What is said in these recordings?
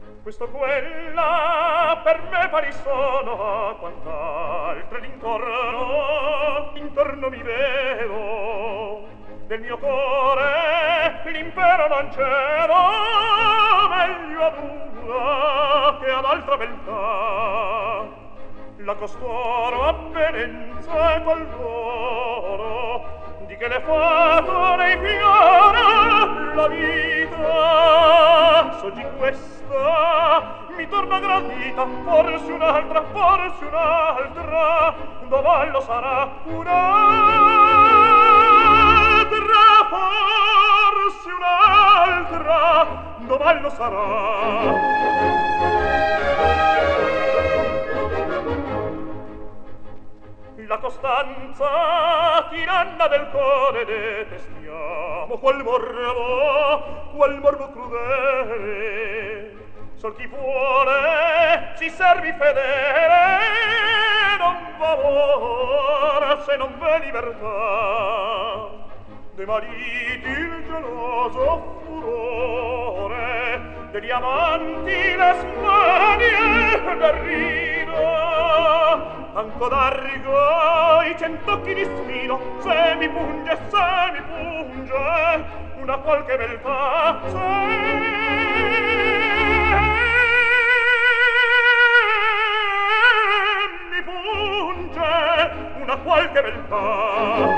Questo quella per me pari sono, quant'altre d'intorno mi vedo. Del mio core l'impero non cedo, meglio ad una che ad altra beltà. La costoro avvenenza e qual loro, di che le fato nei fiore la vita. Soggi questa mi torna gradita, forse un'altra, dovallo sarà forse un'altra, dovallo sarà. La costanza tiranna del core detestiamo, qual morbo crudele. Sol chi vuole si servi fedele, non va amor se non v'è libertà. De mariti il geloso furore, degli amanti le smanie del rido. Anco d'arrigo i cent'occhi di spino, se mi punge una qualche beltà, mi punge una qualche beltà.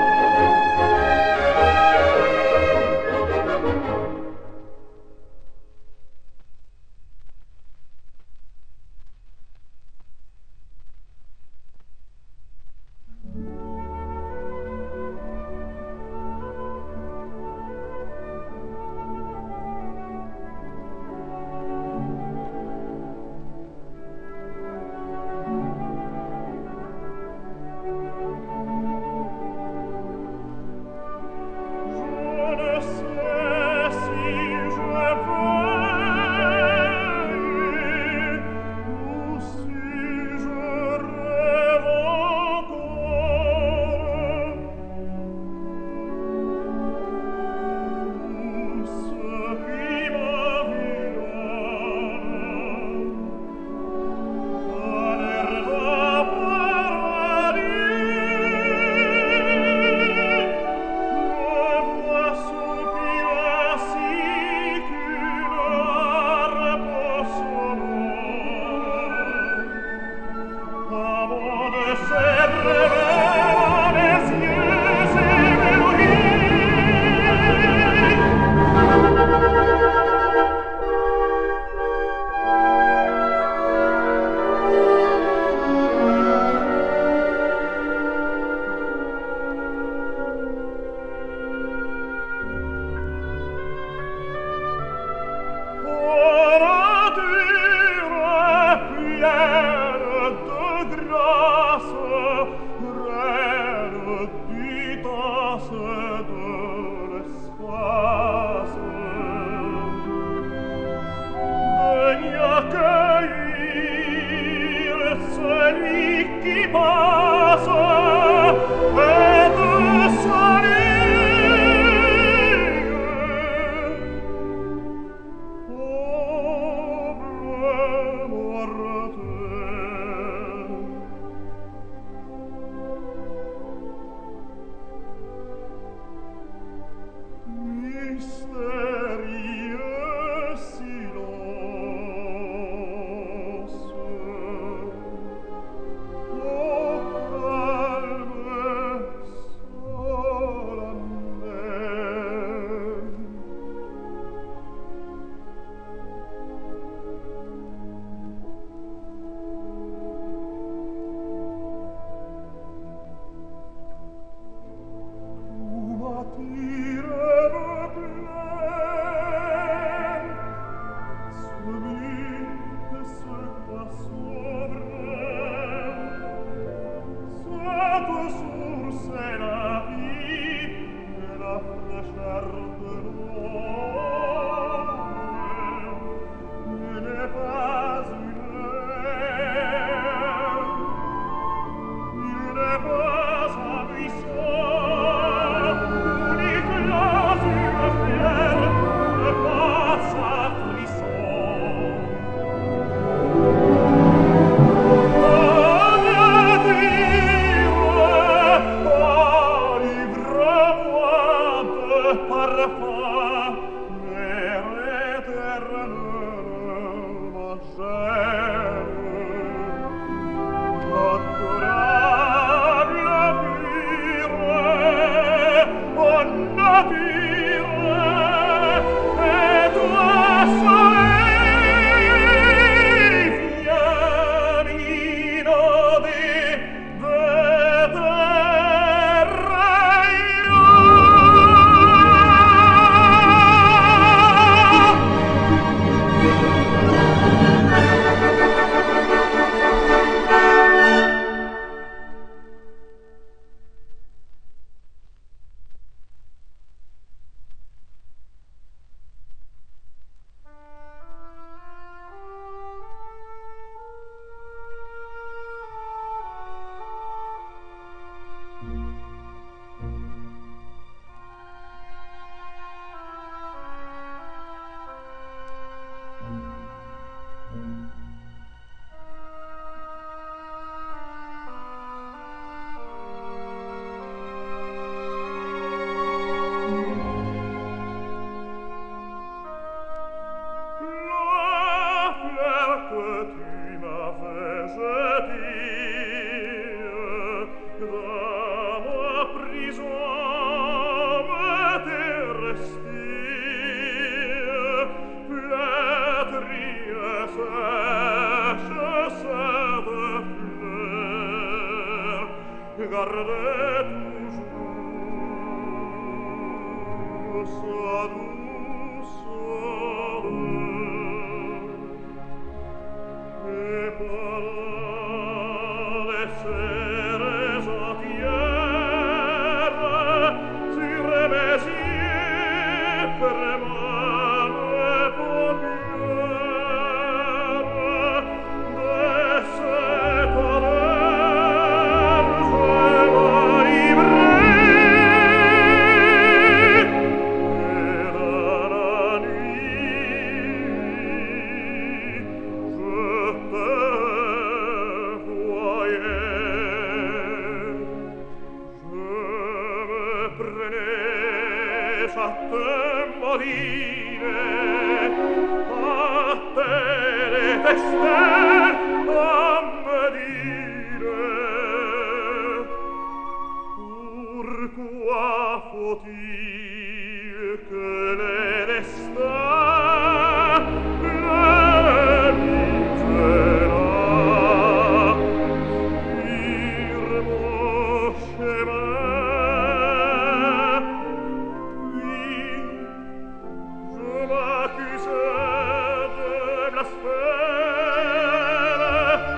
M'accusait de blasphème.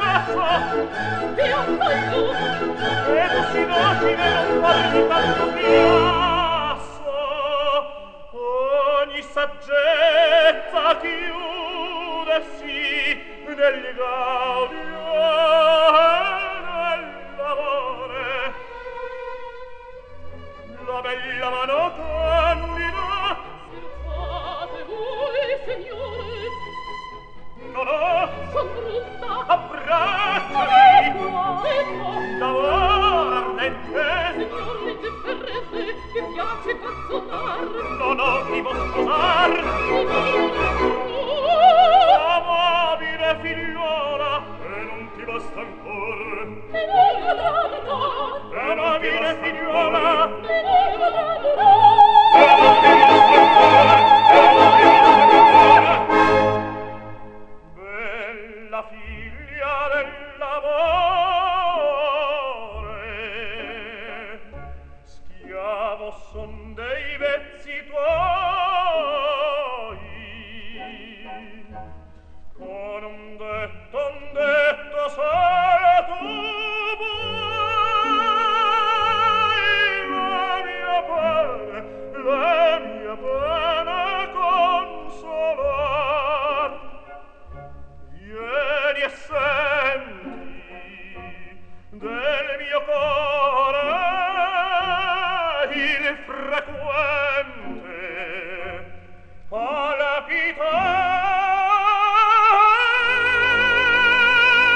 passo Dio fai tu e tu si docile non farmi tanto chiasso ogni saggezza chiudesi negli gaudio e nell'amore la bella mano candida fate voi signore no son brutta abbracciami ecco d'amor ardente signor l'intemperese che piace canzonar no mi vuol sposar amabile figliuola e non ti basta ancor e non potrà durar amabile figliuola e non potrà durar bella figlia dell'amore schiavo son dei vezzi tuoi con un detto solo tu la mia pena consolar vieni e senti del mio cuore il frequente palpitar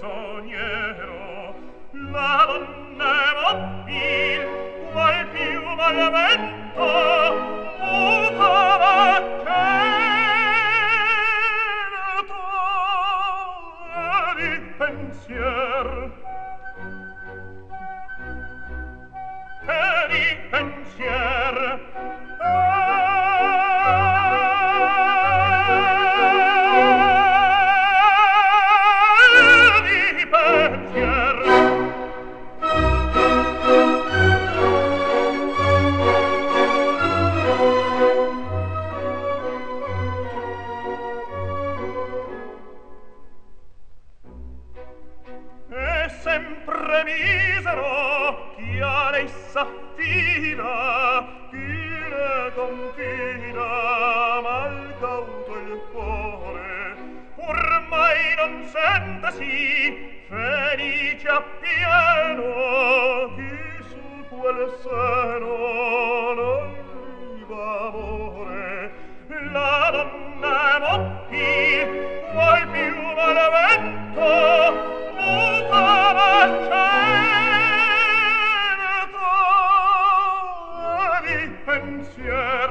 canzoniero, la donna è mobil, qual piuma al vento, muta l'accento di pensier. Di pensier di pensier è sempre misero chi a lei s'affida, chi le confida, mal cauto il cuore, ormai non sentasi felice appieno, chi su quel seno non viva amore. La donna è mobil, vuol più malvento, muta l'accento di pensier.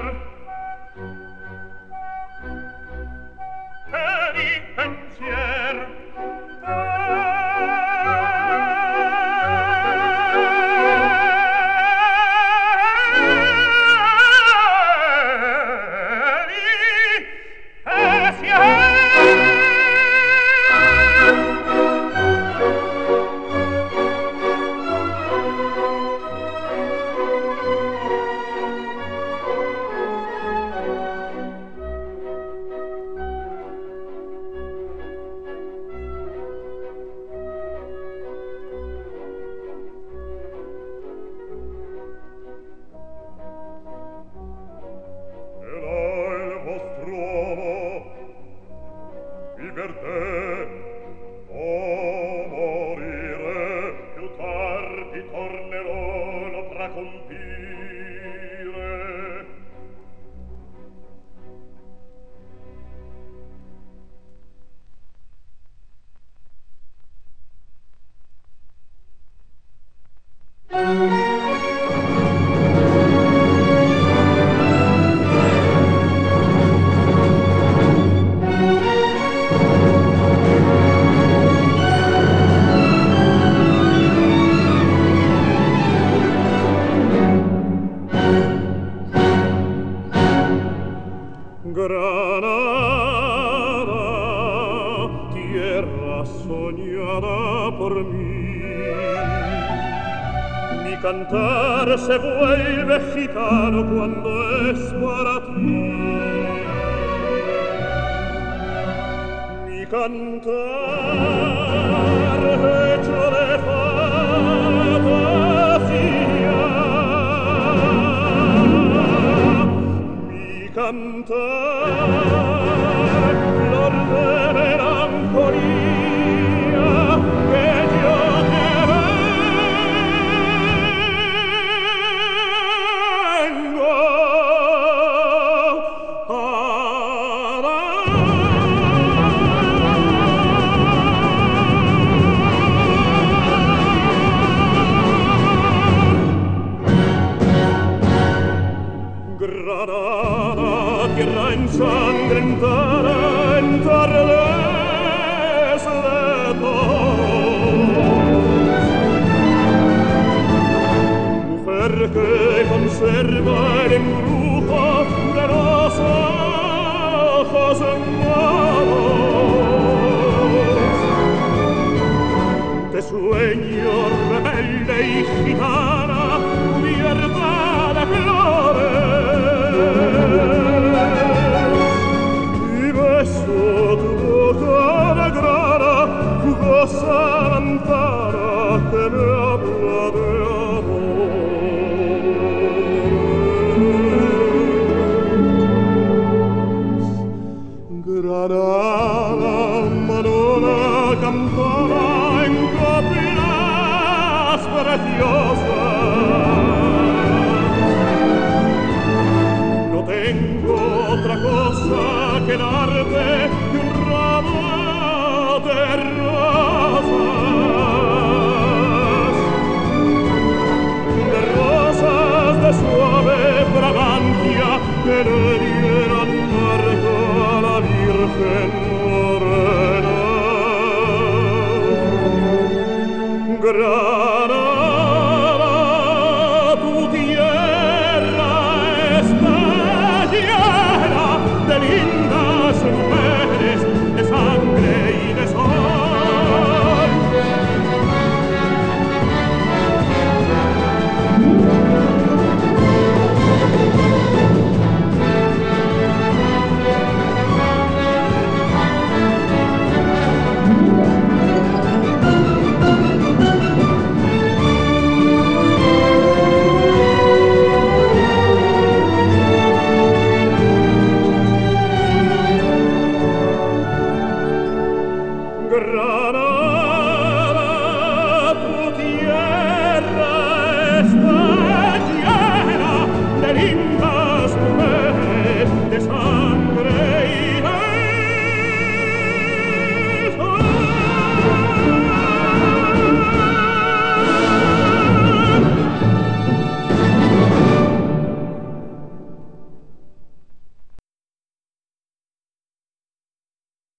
Di pensier. Cantar se vuelve gitano cuando es para ti. Mi cantar hecho de fantasía. Mi cantar flor de melancolía que yo te Granada, tierra ensangrentada, entardecer. Granada, tu tierra está